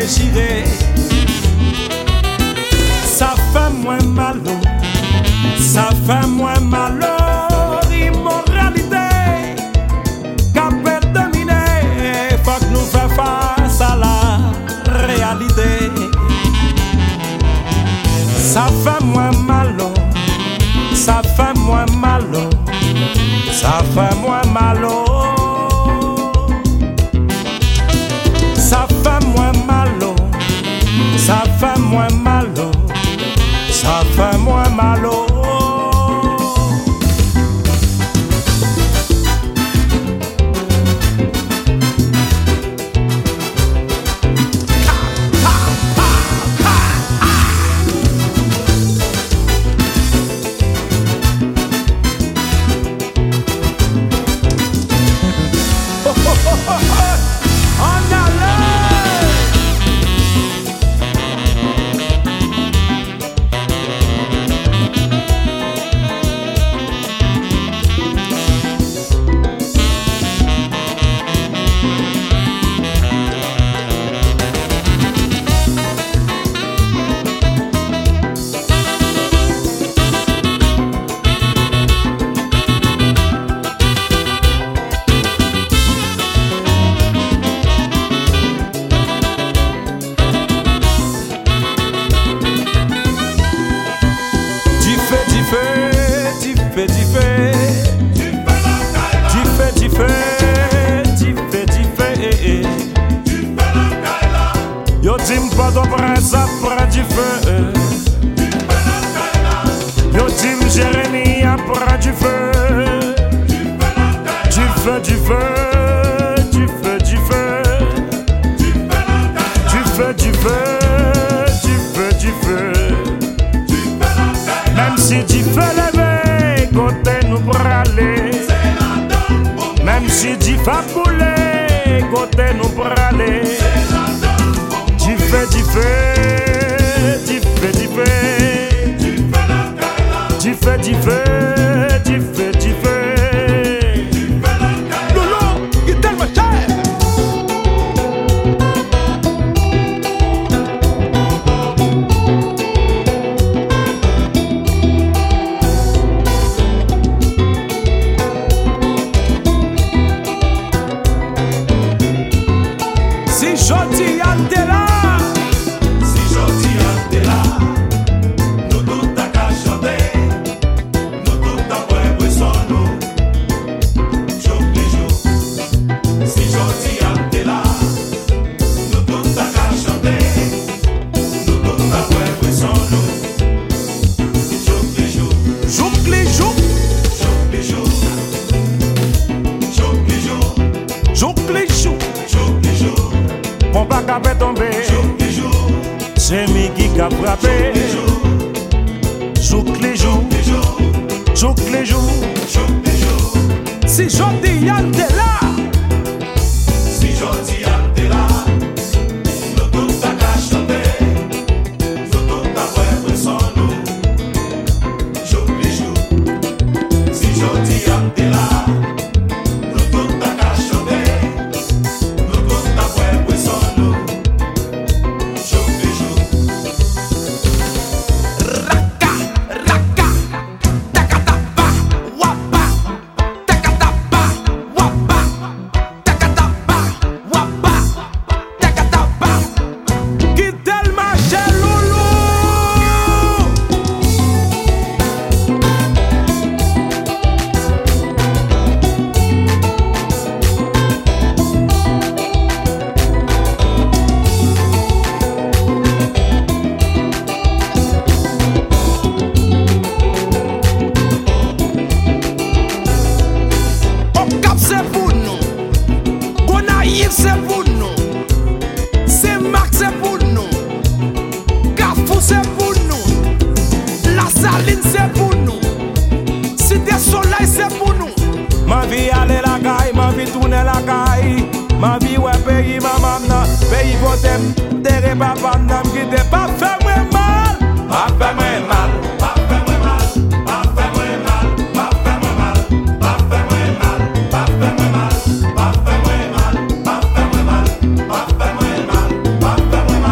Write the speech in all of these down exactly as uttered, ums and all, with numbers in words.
déchiré. Ça fait moins mal, ça fait moins mal. Immoralité qu'a peut dominer, faut que nous fassions face à la réalité. Ça fait moins mal, ça fait moins mal, ça fait moins mal. Ça fait moins mal, ça fait moins mal, ça fait moins mal. Yo dim pas ton prince ça prend du feu. Yo dim Jérémie a prend du feu. Du feu, du feu, du feu, du feu. Du feu, du feu, du feu, du feu. Même si du feu levé, côté nous braler. Même si du feu boulé, côté nous braler. Du feu, du feu, du feu, du feu. Du feu, du feu, du feu, du feu. Lolo, il est tellement cher. Si jodi an te la. Mon bac a fait tomber, c'est mi qui a frappé. Jouk les jours, jouk les jours. Si jodi an te la, si jodi an te la, nous tous ta ka chanter, nous tous ta ouais son nous. Jouk les jours, si jodi an te la. C'est pour nous, c'est Marc, c'est pour nous, Carrefour, c'est pour nous, La Saline, c'est pour nous, Cité Soleil, c'est pour nous. Ma vie aller la caille, ma vie tourner la caille, ma vie ouais pays maman, pays votem, terre papa nam qui te pas fait moi mal, pas fait moi mal, pas fait moi mal, pas fait moi mal, pas fait moi mal, pas fait moi mal, pas fait moi mal, pas fait moi mal. Pas fait moi mal, pas fait moi mal, pas fait moi mal.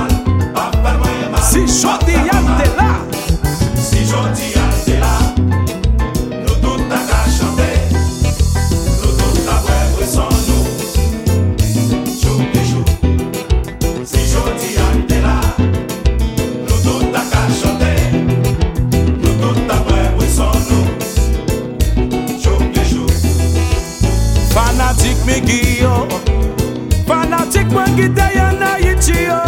Musique moi qui t'aille en Haïti yo.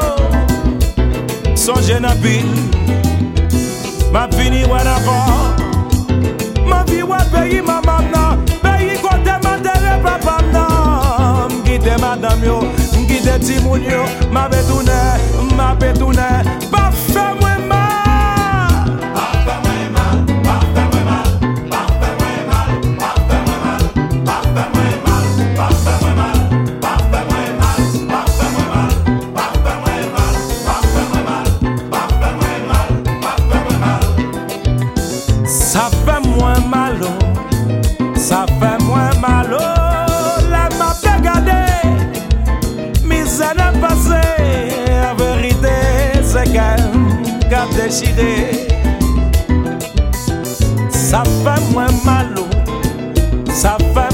Songe na pile, ma fini ou encore. Ma vie ou pays maman nan, pays côté ma terre papa nan. M'quitte madame yo, m'quitte timoun yo, ma betoune, ma betoune, pas fait moi mal. Pas fait moi mal, pas fait moi mal, pas fait moi mal, pas fait moi mal, pas fait moi mal, pas fait moi mal, pas fait moi mal, pas fait moi mal, pas fait moi mal, pas fait moi mal, pas fait moi mal, pas fait moi mal. Ça fait moins mal, oh. Ça fait moins mal, oh. La m'a regardé, misère n'a passé. La vérité, c'est qu'elle a déchiré. Ça fait moins mal, oh. Ça fait